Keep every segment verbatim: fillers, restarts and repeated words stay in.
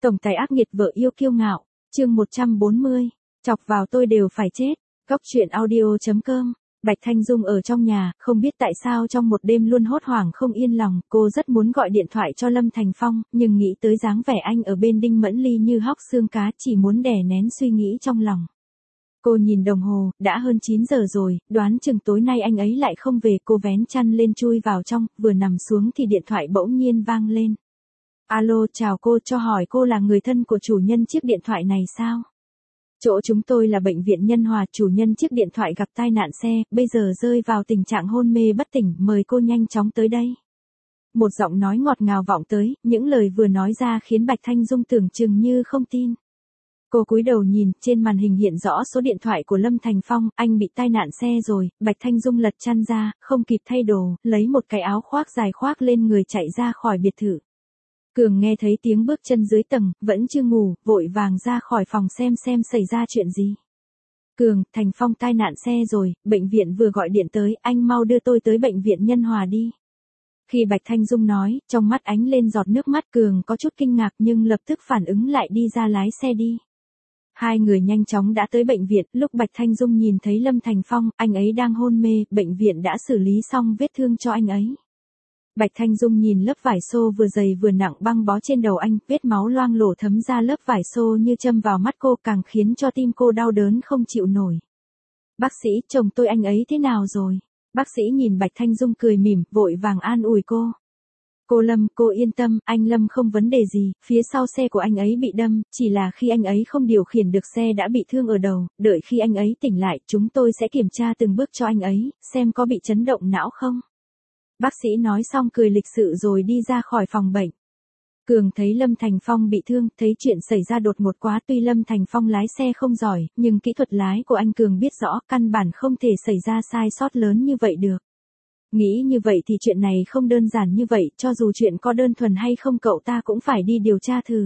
Tổng tài ác nghiệt vợ yêu kiêu ngạo, chương một trăm bốn mươi, chọc vào tôi đều phải chết. Góc truyện audio chấm com. Bạch Thanh Dung ở trong nhà, không biết tại sao trong một đêm luôn hốt hoảng không yên lòng, cô rất muốn gọi điện thoại cho Lâm Thành Phong, nhưng nghĩ tới dáng vẻ anh ở bên Đinh Mẫn Ly như hóc xương cá, chỉ muốn đè nén suy nghĩ trong lòng. Cô nhìn đồng hồ, đã hơn chín giờ rồi, đoán chừng tối nay anh ấy lại không về, cô vén chăn lên chui vào trong, vừa nằm xuống thì điện thoại bỗng nhiên vang lên. Alo, chào cô, cho hỏi cô là người thân của chủ nhân chiếc điện thoại này sao? Chỗ chúng tôi là bệnh viện Nhân Hòa, chủ nhân chiếc điện thoại gặp tai nạn xe, bây giờ rơi vào tình trạng hôn mê bất tỉnh, mời cô nhanh chóng tới đây. Một giọng nói ngọt ngào vọng tới, những lời vừa nói ra khiến Bạch Thanh Dung tưởng chừng như không tin. Cô cúi đầu nhìn, trên màn hình hiện rõ số điện thoại của Lâm Thành Phong, anh bị tai nạn xe rồi. Bạch Thanh Dung lật chăn ra, không kịp thay đồ, lấy một cái áo khoác dài khoác lên người chạy ra khỏi biệt thự. Cường nghe thấy tiếng bước chân dưới tầng, vẫn chưa ngủ, vội vàng ra khỏi phòng xem xem xảy ra chuyện gì. Cường, Thành Phong tai nạn xe rồi, bệnh viện vừa gọi điện tới, anh mau đưa tôi tới bệnh viện Nhân Hòa đi. Khi Bạch Thanh Dung nói, trong mắt ánh lên giọt nước mắt, Cường có chút kinh ngạc nhưng lập tức phản ứng lại đi ra lái xe đi. Hai người nhanh chóng đã tới bệnh viện, lúc Bạch Thanh Dung nhìn thấy Lâm Thành Phong, anh ấy đang hôn mê, bệnh viện đã xử lý xong vết thương cho anh ấy. Bạch Thanh Dung nhìn lớp vải xô vừa dày vừa nặng băng bó trên đầu anh, vết máu loang lổ thấm ra lớp vải xô như châm vào mắt cô, càng khiến cho tim cô đau đớn không chịu nổi. Bác sĩ, chồng tôi anh ấy thế nào rồi? Bác sĩ nhìn Bạch Thanh Dung cười mỉm, vội vàng an ủi cô. Cô Lâm, cô yên tâm, anh Lâm không vấn đề gì, phía sau xe của anh ấy bị đâm, chỉ là khi anh ấy không điều khiển được xe đã bị thương ở đầu, đợi khi anh ấy tỉnh lại, chúng tôi sẽ kiểm tra từng bước cho anh ấy, xem có bị chấn động não không. Bác sĩ nói xong cười lịch sự rồi đi ra khỏi phòng bệnh. Cường thấy Lâm Thành Phong bị thương, thấy chuyện xảy ra đột ngột quá, tuy Lâm Thành Phong lái xe không giỏi, nhưng kỹ thuật lái của anh Cường biết rõ, căn bản không thể xảy ra sai sót lớn như vậy được. Nghĩ như vậy thì chuyện này không đơn giản như vậy, cho dù chuyện có đơn thuần hay không cậu ta cũng phải đi điều tra thử.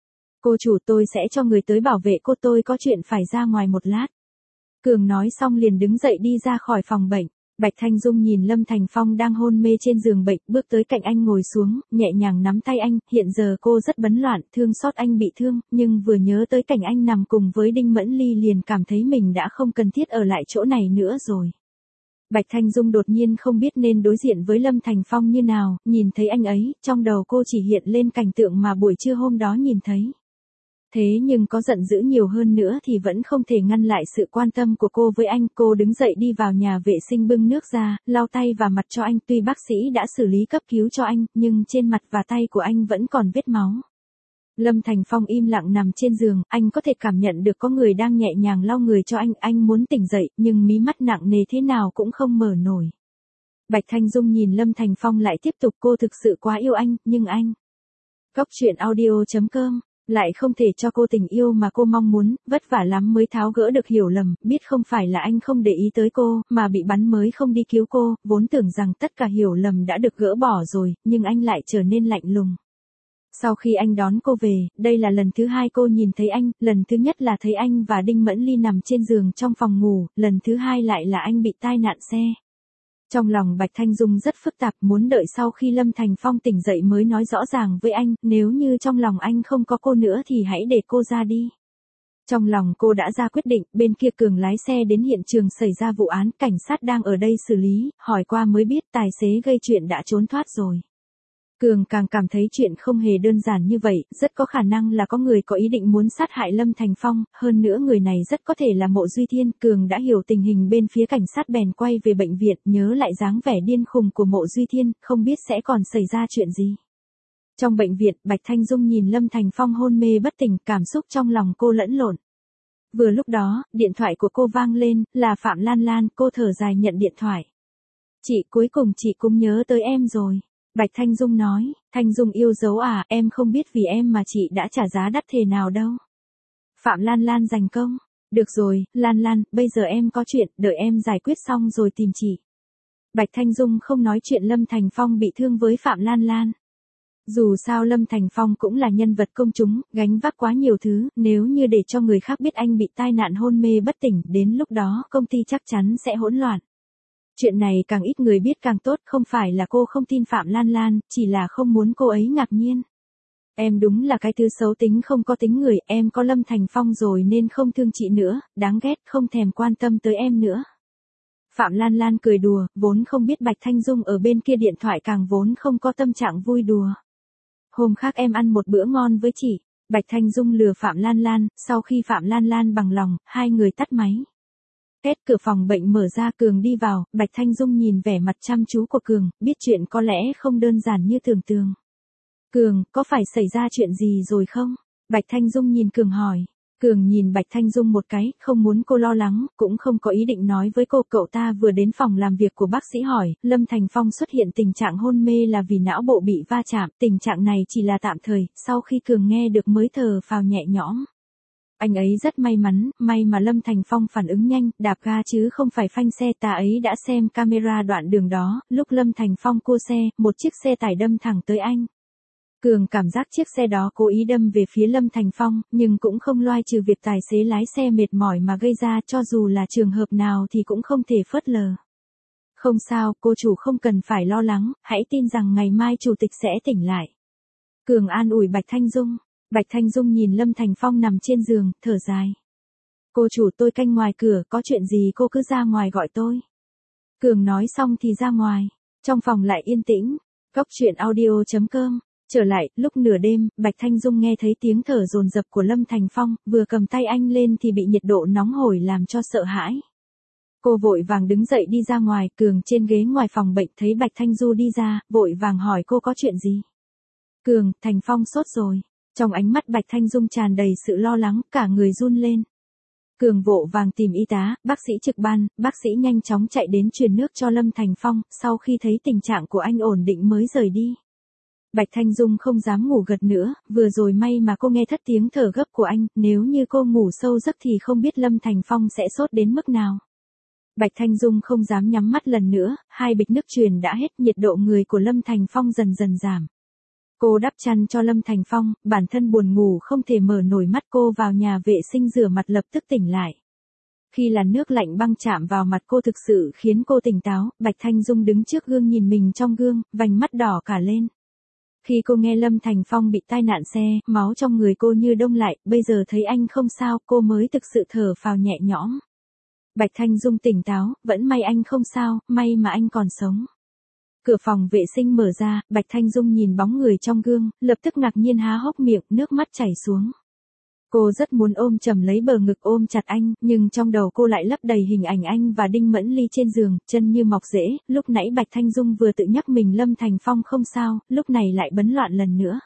Cô chủ, tôi sẽ cho người tới bảo vệ cô, tôi có chuyện phải ra ngoài một lát. Cường nói xong liền đứng dậy đi ra khỏi phòng bệnh. Bạch Thanh Dung nhìn Lâm Thành Phong đang hôn mê trên giường bệnh, bước tới cạnh anh ngồi xuống, nhẹ nhàng nắm tay anh, hiện giờ cô rất bấn loạn, thương xót anh bị thương, nhưng vừa nhớ tới cảnh anh nằm cùng với Đinh Mẫn Ly liền cảm thấy mình đã không cần thiết ở lại chỗ này nữa rồi. Bạch Thanh Dung đột nhiên không biết nên đối diện với Lâm Thành Phong như nào, nhìn thấy anh ấy, trong đầu cô chỉ hiện lên cảnh tượng mà buổi trưa hôm đó nhìn thấy. Thế nhưng có giận dữ nhiều hơn nữa thì vẫn không thể ngăn lại sự quan tâm của cô với anh. Cô đứng dậy đi vào nhà vệ sinh bưng nước ra, lau tay và mặt cho anh. Tuy bác sĩ đã xử lý cấp cứu cho anh, nhưng trên mặt và tay của anh vẫn còn vết máu. Lâm Thành Phong im lặng nằm trên giường, anh có thể cảm nhận được có người đang nhẹ nhàng lau người cho anh. Anh muốn tỉnh dậy, nhưng mí mắt nặng nề thế nào cũng không mở nổi. Bạch Thanh Dung nhìn Lâm Thành Phong lại tiếp tục, cô thực sự quá yêu anh, nhưng anh... Góc truyện audio chấm com lại không thể cho cô tình yêu mà cô mong muốn, vất vả lắm mới tháo gỡ được hiểu lầm, biết không phải là anh không để ý tới cô, mà bị bắn mới không đi cứu cô, vốn tưởng rằng tất cả hiểu lầm đã được gỡ bỏ rồi, nhưng anh lại trở nên lạnh lùng. Sau khi anh đón cô về, đây là lần thứ hai cô nhìn thấy anh, lần thứ nhất là thấy anh và Đinh Mẫn Ly nằm trên giường trong phòng ngủ, lần thứ hai lại là anh bị tai nạn xe. Trong lòng Bạch Thanh Dung rất phức tạp, muốn đợi sau khi Lâm Thành Phong tỉnh dậy mới nói rõ ràng với anh, nếu như trong lòng anh không có cô nữa thì hãy để cô ra đi. Trong lòng cô đã ra quyết định, bên kia Cường lái xe đến hiện trường xảy ra vụ án, cảnh sát đang ở đây xử lý, hỏi qua mới biết tài xế gây chuyện đã trốn thoát rồi. Cường càng cảm thấy chuyện không hề đơn giản như vậy, rất có khả năng là có người có ý định muốn sát hại Lâm Thành Phong, hơn nữa người này rất có thể là Mộ Duy Thiên. Cường đã hiểu tình hình bên phía cảnh sát bèn quay về bệnh viện, nhớ lại dáng vẻ điên khùng của Mộ Duy Thiên, không biết sẽ còn xảy ra chuyện gì. Trong bệnh viện, Bạch Thanh Dung nhìn Lâm Thành Phong hôn mê bất tỉnh, cảm xúc trong lòng cô lẫn lộn. Vừa lúc đó, điện thoại của cô vang lên, là Phạm Lan Lan, cô thở dài nhận điện thoại. Chị, cuối cùng chị cũng nhớ tới em rồi. Bạch Thanh Dung nói, Thanh Dung yêu dấu à, em không biết vì em mà chị đã trả giá đắt thế nào đâu. Phạm Lan Lan giành công, được rồi, Lan Lan, bây giờ em có chuyện, đợi em giải quyết xong rồi tìm chị. Bạch Thanh Dung không nói chuyện Lâm Thành Phong bị thương với Phạm Lan Lan. Dù sao Lâm Thành Phong cũng là nhân vật công chúng, gánh vác quá nhiều thứ, nếu như để cho người khác biết anh bị tai nạn hôn mê bất tỉnh, đến lúc đó công ty chắc chắn sẽ hỗn loạn. Chuyện này càng ít người biết càng tốt, không phải là cô không tin Phạm Lan Lan, chỉ là không muốn cô ấy ngạc nhiên. Em đúng là cái thứ xấu tính không có tính người, em có Lâm Thành Phong rồi nên không thương chị nữa, đáng ghét, không thèm quan tâm tới em nữa. Phạm Lan Lan cười đùa, vốn không biết Bạch Thanh Dung ở bên kia điện thoại càng vốn không có tâm trạng vui đùa. Hôm khác em ăn một bữa ngon với chị. Bạch Thanh Dung lừa Phạm Lan Lan, sau khi Phạm Lan Lan bằng lòng, hai người tắt máy. Két cửa phòng bệnh mở ra, Cường đi vào, Bạch Thanh Dung nhìn vẻ mặt chăm chú của Cường, biết chuyện có lẽ không đơn giản như tưởng tượng. Cường, có phải xảy ra chuyện gì rồi không? Bạch Thanh Dung nhìn Cường hỏi. Cường nhìn Bạch Thanh Dung một cái, không muốn cô lo lắng, cũng không có ý định nói với cô. Cậu ta vừa đến phòng làm việc của bác sĩ hỏi, Lâm Thành Phong xuất hiện tình trạng hôn mê là vì não bộ bị va chạm, tình trạng này chỉ là tạm thời, sau khi Cường nghe được mới thở phào nhẹ nhõm. Anh ấy rất may mắn, may mà Lâm Thành Phong phản ứng nhanh, đạp ga chứ không phải phanh xe. Ta ấy đã xem camera đoạn đường đó, lúc Lâm Thành Phong cua xe, một chiếc xe tải đâm thẳng tới anh. Cường cảm giác chiếc xe đó cố ý đâm về phía Lâm Thành Phong, nhưng cũng không loại trừ việc tài xế lái xe mệt mỏi mà gây ra, cho dù là trường hợp nào thì cũng không thể phớt lờ. Không sao, cô chủ không cần phải lo lắng, hãy tin rằng ngày mai chủ tịch sẽ tỉnh lại. Cường an ủi Bạch Thanh Dung. Bạch Thanh Dung nhìn Lâm Thành Phong nằm trên giường, thở dài. Cô chủ, tôi canh ngoài cửa, có chuyện gì cô cứ ra ngoài gọi tôi. Cường nói xong thì ra ngoài. Trong phòng lại yên tĩnh. Góc truyện audio chấm com. Trở lại, lúc nửa đêm, Bạch Thanh Dung nghe thấy tiếng thở dồn dập của Lâm Thành Phong, vừa cầm tay anh lên thì bị nhiệt độ nóng hổi làm cho sợ hãi. Cô vội vàng đứng dậy đi ra ngoài. Cường trên ghế ngoài phòng bệnh thấy Bạch Thanh Du đi ra, vội vàng hỏi cô có chuyện gì. Cường, Thành Phong sốt rồi. Trong ánh mắt Bạch Thanh Dung tràn đầy sự lo lắng, cả người run lên. Cường vội vàng tìm y tá, bác sĩ trực ban, bác sĩ nhanh chóng chạy đến truyền nước cho Lâm Thành Phong, sau khi thấy tình trạng của anh ổn định mới rời đi. Bạch Thanh Dung không dám ngủ gật nữa, vừa rồi may mà cô nghe thất tiếng thở gấp của anh, nếu như cô ngủ sâu giấc thì không biết Lâm Thành Phong sẽ sốt đến mức nào. Bạch Thanh Dung không dám nhắm mắt lần nữa, hai bịch nước truyền đã hết, nhiệt độ người của Lâm Thành Phong dần dần giảm. Cô đắp chăn cho Lâm Thành Phong, bản thân buồn ngủ không thể mở nổi mắt. Cô vào nhà vệ sinh rửa mặt lập tức tỉnh lại. Khi làn nước lạnh băng chạm vào mặt cô thực sự khiến cô tỉnh táo. Bạch Thanh Dung đứng trước gương nhìn mình trong gương, vành mắt đỏ cả lên. Khi cô nghe Lâm Thành Phong bị tai nạn xe, máu trong người cô như đông lại, bây giờ thấy anh không sao, cô mới thực sự thở phào nhẹ nhõm. Bạch Thanh Dung tỉnh táo, vẫn may anh không sao, may mà anh còn sống. Cửa phòng vệ sinh mở ra, Bạch Thanh Dung nhìn bóng người trong gương, lập tức ngạc nhiên há hốc miệng, nước mắt chảy xuống. Cô rất muốn ôm chầm lấy bờ ngực ôm chặt anh, nhưng trong đầu cô lại lấp đầy hình ảnh anh và Đinh Mẫn Ly trên giường, chân như mọc rễ. Lúc nãy Bạch Thanh Dung vừa tự nhắc mình Lâm Thành Phong không sao, lúc này lại bấn loạn lần nữa.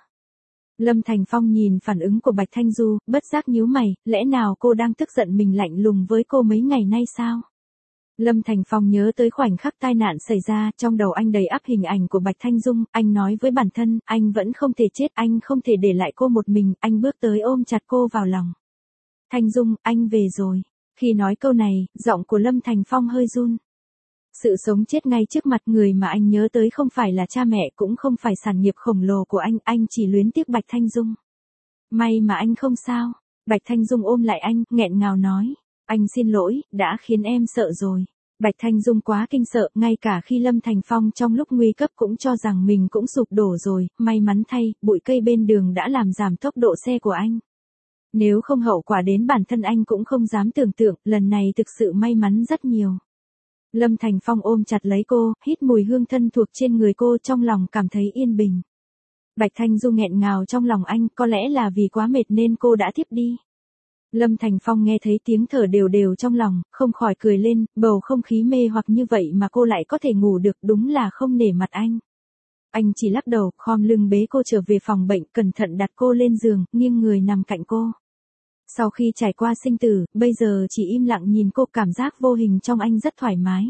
Lâm Thành Phong nhìn phản ứng của Bạch Thanh Du, bất giác nhíu mày, lẽ nào cô đang tức giận mình lạnh lùng với cô mấy ngày nay sao? Lâm Thành Phong nhớ tới khoảnh khắc tai nạn xảy ra, trong đầu anh đầy ắp hình ảnh của Bạch Thanh Dung, anh nói với bản thân, anh vẫn không thể chết, anh không thể để lại cô một mình, anh bước tới ôm chặt cô vào lòng. Thanh Dung, anh về rồi. Khi nói câu này, giọng của Lâm Thành Phong hơi run. Sự sống chết ngay trước mặt, người mà anh nhớ tới không phải là cha mẹ, cũng không phải sản nghiệp khổng lồ của anh, anh chỉ luyến tiếc Bạch Thanh Dung. May mà anh không sao. Bạch Thanh Dung ôm lại anh, nghẹn ngào nói. Anh xin lỗi, đã khiến em sợ rồi. Bạch Thanh Dung quá kinh sợ, ngay cả khi Lâm Thành Phong trong lúc nguy cấp cũng cho rằng mình cũng sụp đổ rồi, may mắn thay, bụi cây bên đường đã làm giảm tốc độ xe của anh. Nếu không hậu quả đến bản thân anh cũng không dám tưởng tượng, lần này thực sự may mắn rất nhiều. Lâm Thành Phong ôm chặt lấy cô, hít mùi hương thân thuộc trên người cô, trong lòng cảm thấy yên bình. Bạch Thanh Dung nghẹn ngào trong lòng anh, có lẽ là vì quá mệt nên cô đã thiếp đi. Lâm Thành Phong nghe thấy tiếng thở đều đều trong lòng, không khỏi cười lên, bầu không khí mê hoặc như vậy mà cô lại có thể ngủ được, đúng là không nể mặt anh. Anh chỉ lắc đầu, khom lưng bế cô trở về phòng bệnh, cẩn thận đặt cô lên giường, nghiêng người nằm cạnh cô. Sau khi trải qua sinh tử, bây giờ chỉ im lặng nhìn cô, cảm giác vô hình trong anh rất thoải mái.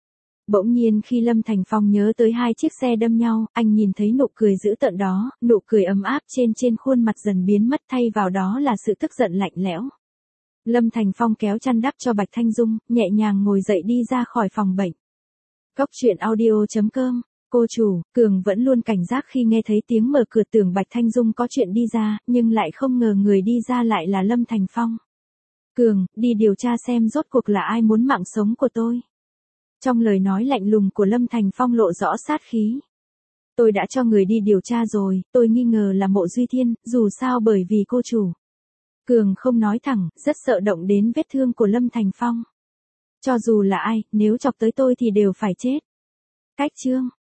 Bỗng nhiên khi Lâm Thành Phong nhớ tới hai chiếc xe đâm nhau, anh nhìn thấy nụ cười dữ tợn đó, nụ cười ấm áp trên trên khuôn mặt dần biến mất, thay vào đó là sự tức giận lạnh lẽo. Lâm Thành Phong kéo chăn đắp cho Bạch Thanh Dung, nhẹ nhàng ngồi dậy đi ra khỏi phòng bệnh. Góc truyện audio chấm com. Cô chủ, Cường vẫn luôn cảnh giác khi nghe thấy tiếng mở cửa, tưởng Bạch Thanh Dung có chuyện đi ra, nhưng lại không ngờ người đi ra lại là Lâm Thành Phong. Cường, đi điều tra xem rốt cuộc là ai muốn mạng sống của tôi. Trong lời nói lạnh lùng của Lâm Thành Phong lộ rõ sát khí. Tôi đã cho người đi điều tra rồi, tôi nghi ngờ là Mộ Duy Thiên, dù sao bởi vì cô chủ. Cường không nói thẳng, rất sợ động đến vết thương của Lâm Thành Phong. Cho dù là ai, nếu chọc tới tôi thì đều phải chết. Cách chương